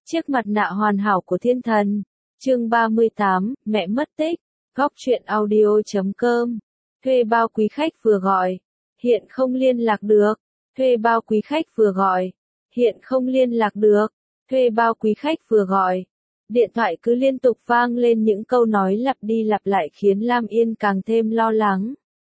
Chiếc mặt nạ hoàn hảo của thiên thần. Chương 38, mẹ mất tích. Góc truyện audio.com. Thuê bao quý khách vừa gọi. Hiện không liên lạc được. Thuê bao quý khách vừa gọi. Hiện không liên lạc được. Thuê bao quý khách vừa gọi. Điện thoại cứ liên tục vang lên những câu nói lặp đi lặp lại khiến Lam Yên càng thêm lo lắng.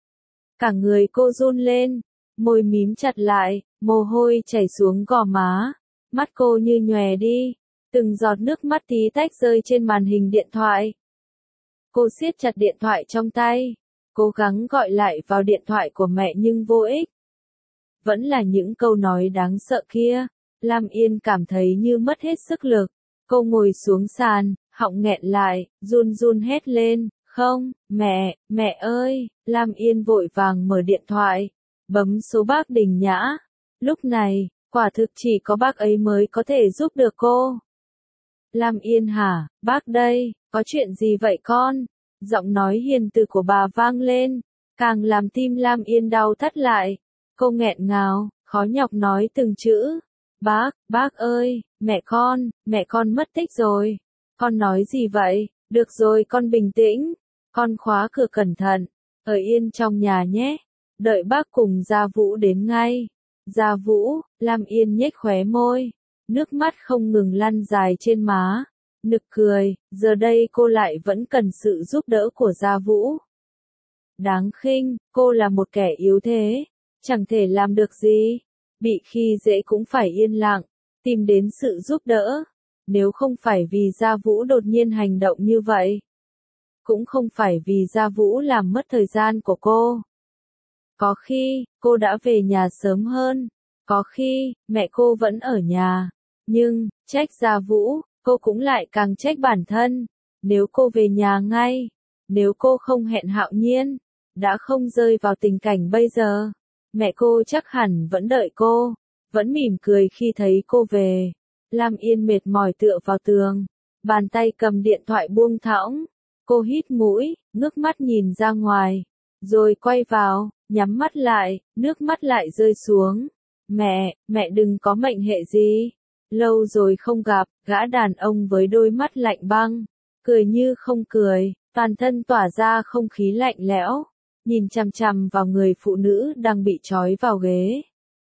Cả người cô run lên, môi mím chặt lại, mồ hôi chảy xuống gò má, mắt cô như nhòe đi, từng giọt nước mắt tí tách rơi trên màn hình điện thoại. Cô siết chặt điện thoại trong tay, cố gắng gọi lại vào điện thoại của mẹ nhưng vô ích. Vẫn là những câu nói đáng sợ kia, Lam Yên cảm thấy như mất hết sức lực. Cô ngồi xuống sàn, họng nghẹn lại, run run hét lên, không, mẹ ơi, Lam Yên vội vàng mở điện thoại, bấm số bác Đình Nhã. Lúc này, quả thực chỉ có bác ấy mới có thể giúp được cô. Lam Yên hả, bác đây, có chuyện gì vậy con? Giọng nói hiền từ của bà vang lên, càng làm tim Lam Yên đau thắt lại. Cô nghẹn ngào, khó nhọc nói từng chữ. Bác ơi, mẹ con mất tích rồi. Con nói gì vậy? Được rồi con bình tĩnh. Con khóa cửa cẩn thận. Ở yên trong nhà nhé. Đợi bác cùng Gia Vũ đến ngay. Gia Vũ, Lam Yên nhếch khóe môi. Nước mắt không ngừng lăn dài trên má. Nực cười, giờ đây cô lại vẫn cần sự giúp đỡ của Gia Vũ. Đáng khinh, cô là một kẻ yếu thế. Chẳng thể làm được gì. Bị khi dễ cũng phải yên lặng, tìm đến sự giúp đỡ. Nếu không phải vì Gia Vũ đột nhiên hành động như vậy, cũng không phải vì Gia Vũ làm mất thời gian của cô. Có khi, cô đã về nhà sớm hơn, có khi, mẹ cô vẫn ở nhà. Nhưng, trách Gia Vũ, cô cũng lại càng trách bản thân. Nếu cô về nhà ngay, nếu cô không hẹn Hạo Nhiên, đã không rơi vào tình cảnh bây giờ. Mẹ cô chắc hẳn vẫn đợi cô, vẫn mỉm cười khi thấy cô về. Lam Yên mệt mỏi tựa vào tường, bàn tay cầm điện thoại buông thõng. Cô hít mũi, ngước mắt nhìn ra ngoài, rồi quay vào, nhắm mắt lại, nước mắt lại rơi xuống. Mẹ đừng có mệnh hệ gì. Lâu rồi không gặp, gã đàn ông với đôi mắt lạnh băng, cười như không cười, toàn thân tỏa ra không khí lạnh lẽo. Nhìn chằm chằm vào người phụ nữ đang bị trói vào ghế.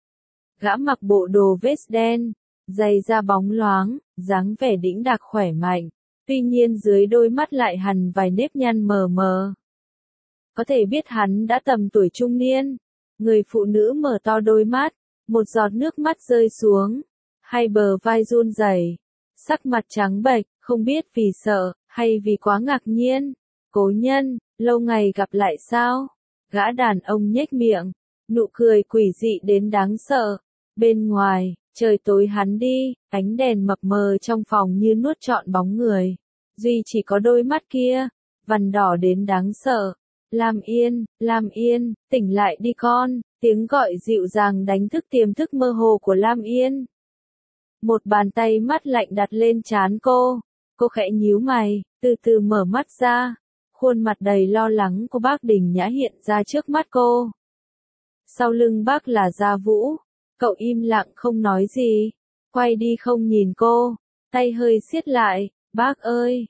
Gã mặc bộ đồ vest đen, giày da bóng loáng, dáng vẻ đĩnh đạc khỏe mạnh, tuy nhiên dưới đôi mắt lại hằn vài nếp nhăn mờ mờ. Có thể biết hắn đã tầm tuổi trung niên. Người phụ nữ mở to đôi mắt, một giọt nước mắt rơi xuống, hai bờ vai run rẩy, sắc mặt trắng bệch, không biết vì sợ, hay vì quá ngạc nhiên. Cố nhân, lâu ngày gặp lại sao? Gã đàn ông nhếch miệng, nụ cười quỷ dị đến đáng sợ. Bên ngoài, trời tối hẳn đi, ánh đèn mập mờ trong phòng như nuốt trọn bóng người. Duy chỉ có đôi mắt kia, vằn đỏ đến đáng sợ. Lam Yên, tỉnh lại đi con, tiếng gọi dịu dàng đánh thức tiềm thức mơ hồ của Lam Yên. Một bàn tay mắt lạnh đặt lên trán cô khẽ nhíu mày, từ từ mở mắt ra. Khuôn mặt đầy lo lắng của bác Đình Nhã hiện ra trước mắt cô. Sau lưng bác là Gia Vũ. Cậu im lặng không nói gì, quay đi không nhìn cô, tay hơi siết lại. Bác ơi,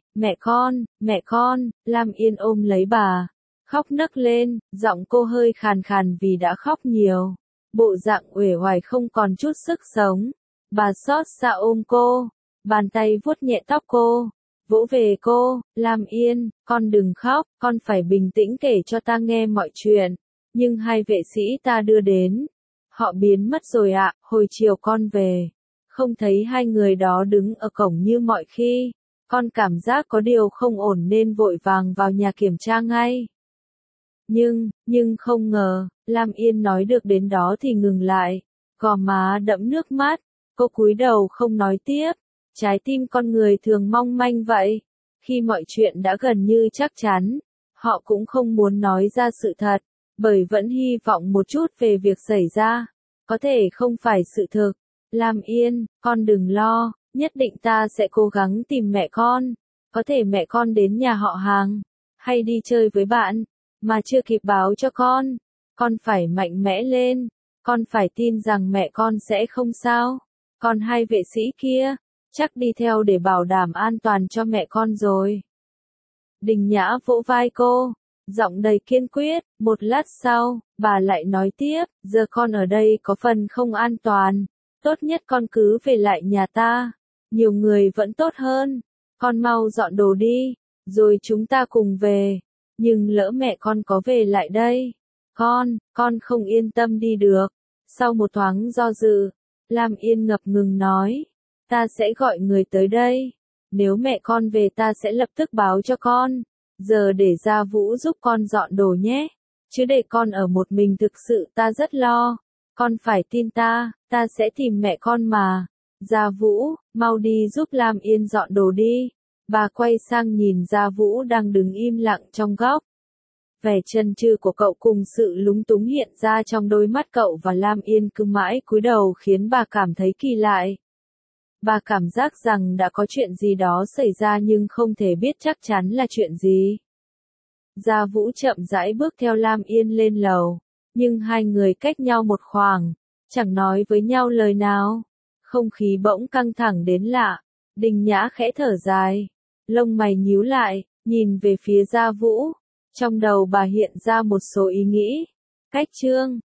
mẹ con, Lam Yên ôm lấy bà, khóc nấc lên, giọng cô hơi khàn khàn vì đã khóc nhiều. Bộ dạng uể oải không còn chút sức sống. Bà xót xa ôm cô, bàn tay vuốt nhẹ tóc cô. Vỗ về cô, Lam Yên, con đừng khóc, con phải bình tĩnh kể cho ta nghe mọi chuyện. Nhưng hai vệ sĩ ta đưa đến, họ biến mất rồi ạ. Hồi chiều con về, không thấy hai người đó đứng ở cổng như mọi khi. Con cảm giác có điều không ổn nên vội vàng vào nhà kiểm tra ngay. Nhưng không ngờ, Lam Yên nói được đến đó thì ngừng lại, gò má đẫm nước mắt, cô cúi đầu không nói tiếp. Trái tim con người thường mong manh vậy. Khi mọi chuyện đã gần như chắc chắn, họ cũng không muốn nói ra sự thật, bởi vẫn hy vọng một chút về việc xảy ra. Có thể không phải sự thực. Lam Yên, con đừng lo, nhất định ta sẽ cố gắng tìm mẹ con. Có thể mẹ con đến nhà họ hàng, hay đi chơi với bạn, mà chưa kịp báo cho con. Con phải mạnh mẽ lên, con phải tin rằng mẹ con sẽ không sao. Còn hai vệ sĩ kia, chắc đi theo để bảo đảm an toàn cho mẹ con rồi. Đình Nhã vỗ vai cô, giọng đầy kiên quyết. Một lát sau, bà lại nói tiếp, giờ con ở đây có phần không an toàn, tốt nhất con cứ về lại nhà ta, nhiều người vẫn tốt hơn, con mau dọn đồ đi, rồi chúng ta cùng về, nhưng lỡ mẹ con có về lại đây, con không yên tâm đi được. Sau một thoáng do dự, Lam Yên ngập ngừng nói, ta sẽ gọi người tới đây, nếu mẹ con về ta sẽ lập tức báo cho con, giờ để Gia Vũ giúp con dọn đồ nhé, chứ để con ở một mình thực sự ta rất lo, con phải tin ta sẽ tìm mẹ con mà. Gia Vũ, mau đi giúp Lam Yên dọn đồ đi. Bà quay sang nhìn Gia Vũ đang đứng im lặng trong góc. Vẻ chần chừ của cậu cùng sự lúng túng hiện ra trong đôi mắt cậu và Lam Yên cứ mãi cúi đầu khiến bà cảm thấy kỳ lạ. Bà cảm giác rằng đã có chuyện gì đó xảy ra nhưng không thể biết chắc chắn là chuyện gì. Gia Vũ chậm rãi bước theo Lam Yên lên lầu, nhưng hai người cách nhau một khoảng, chẳng nói với nhau lời nào. Không khí bỗng căng thẳng đến lạ, Đình Nhã khẽ thở dài, lông mày nhíu lại, nhìn về phía Gia Vũ. Trong đầu bà hiện ra một số ý nghĩ. Cách chương